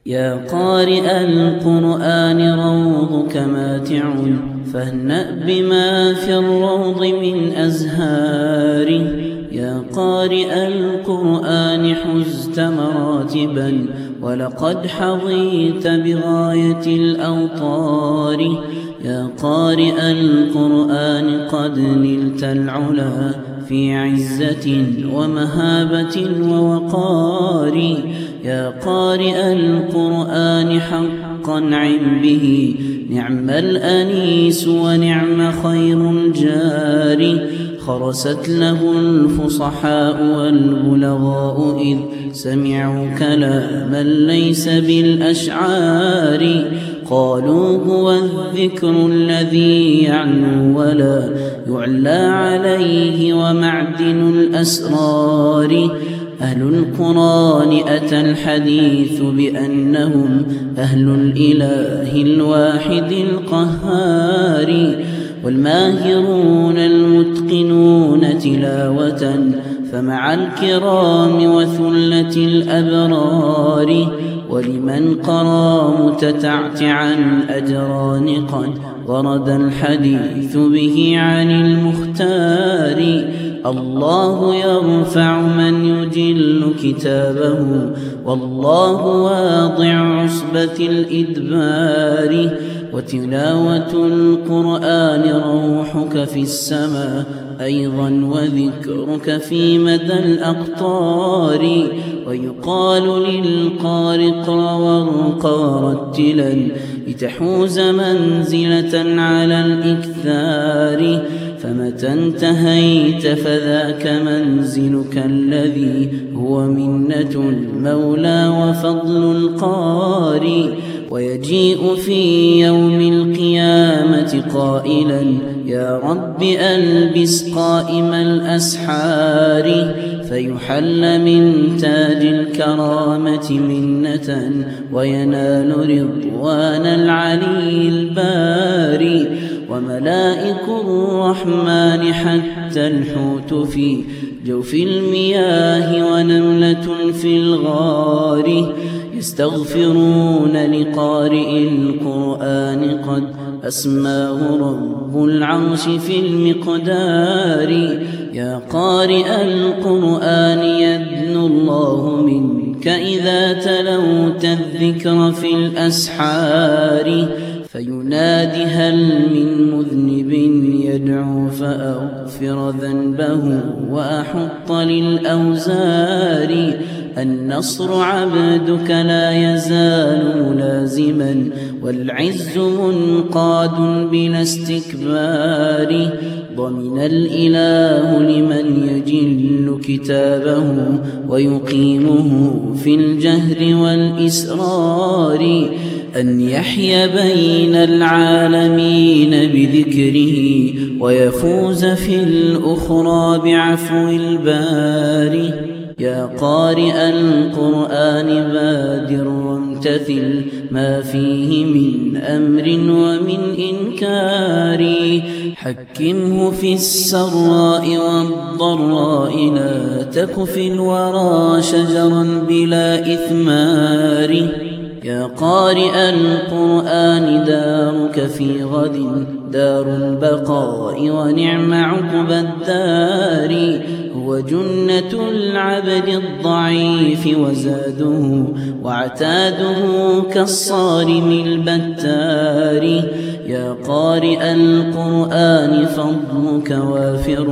يا قارئ القرآن روضك ماتع، فاهنأ بما في الروض من أزهار. يا قارئ القرآن حزت مراتبا، ولقد حظيت بغاية الأوطار. يا قارئ القرآن قد نلت العلا في عزة ومهابة ووقار. يا قارئ القرآن حقا عن به، نعم الأنيس ونعم خير الجار. خرست له الفصحاء والبلغاء إذ سمعوا كلاما ليس بالأشعار. قالوا هو الذكر الذي يعلو ولا يعلى عليه ومعدن الأسرار. أهل القرآن أتى الحديث بأنهم أهل الإله الواحد القهار، والماهرون المتقنون تلاوة، فمع الكرام وثلة الأبرار. ولمن قرى متتعتعا أجران قد ورد الحديث به عن المختار. الله يرفع من يجل كتابه، والله واضع عصبة الإدبار. وتلاوة القرآن روحك في السماء أيضا، وذكرك في مدى الأقطار. ويقال للقارئ اقرأ وارق ورتلا، لتحوز منزلة على الإكثار. فمتى انتهيت فذاك منزلك الذي هو منة المولى وفضل القاري. ويجيء في يوم القيامة قائلا يا رب ألبس قائم الأسحار، فيحل من تاج الكرامة منة، وينال رضوان العلي الباري. وملائك الرحمن حتى الحوت في جوف المياه، ونملة في الغار، يستغفرون لقارئ القرآن قد أسماه رب العرش في المقدار. يا قارئ القرآن يدنو الله منك إذا تلوت الذكر في الأسحار. فينادي هل من مذنب يدعو فأغفر ذنبه وأحط للأوزار. النصر عبدك لا يزال ملازما، والعز منقاد بلا استكبار. ضمن الإله لمن يجل كتابه، ويقيمه في الجهر والإسرار، أن يحيا بين العالمين بذكره، ويفوز في الأخرى بعفو الباري. يا قارئ القرآن بادر وامتثل ما فيه من أمر ومن إنكار. حكمه في السراء والضراء، لا تك في الورى شجرا بلا إثمار. يا قارئ القرآن دارك في غد دار البقاء، ونعم عقبى الدار. هو جنة العبد الضعيف وزاده، وعتاده كالصارم البتار. يا قارئ القرآن فضلك وافر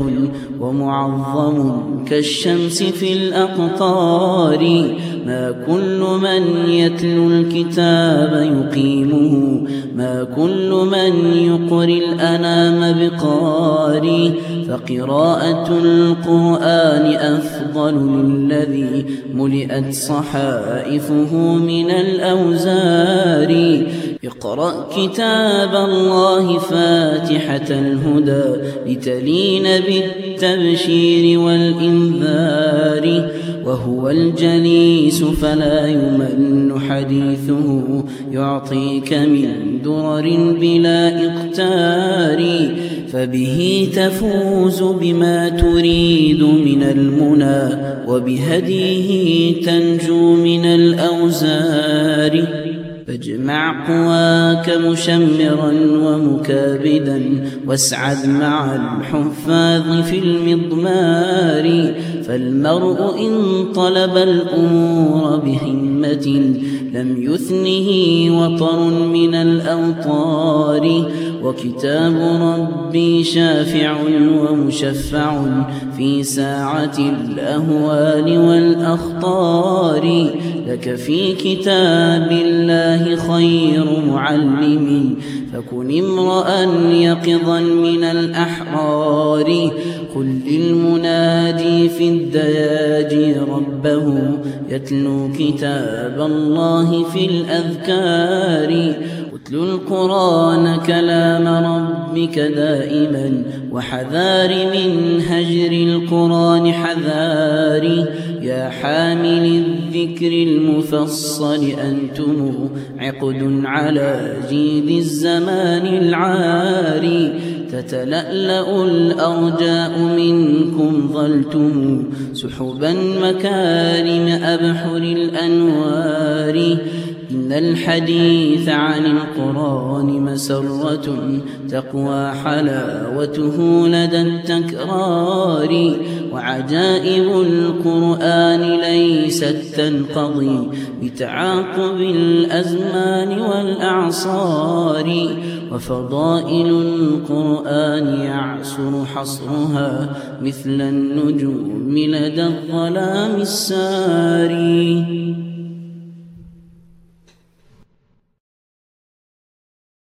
ومعظم كالشمس في الأقطار. ما كل من يتلو الكتاب يقيمه، ما كل من يقري الأنام بقاري. فقراءة القرآن أفضل للذي ملئت صحائفه من الأوزار. اقرأ كتاب الله فاتحة الهدى، لتلين بالتبشير والإنذار. وهو الجليس فلا يمل حديثه يعطيك من درر بلا إقتار فبه تفوز بما تريد من المنى وبهديه تنجو من الأوزار فاجمع قواك مشمرا ومكابدا واسعد مع الحفاظ في المضمار فالمرء إن طلب الأمور بهمة لم يثنه وطر من الأوطار وكتاب ربي شافع ومشفع في ساعة الأهوال والأخطار لك في كتاب الله خير معلم فكن امرأ يقظا من الأحرار قل للمنادي في الدياجي ربه يتلو كتاب الله في الأذكار اتل القرآن كلام ربك دائما وحذار من هجر القرآن حذاري يا حامل الذكر المفصل أنتم عقد على جيد الزمان العاري تتلألأ الأرجاء منكم ظلتم سحبا مكارم أبحر الأنوار إن الحديث عن القرآن مسرة تقوى حلاوته لدى التكرار وعجائب القرآن ليست تنقضي بتعاقب الأزمان والأعصار وفضائل القرآن يعسر حصرها مثل النجوم لدى الظلام الساري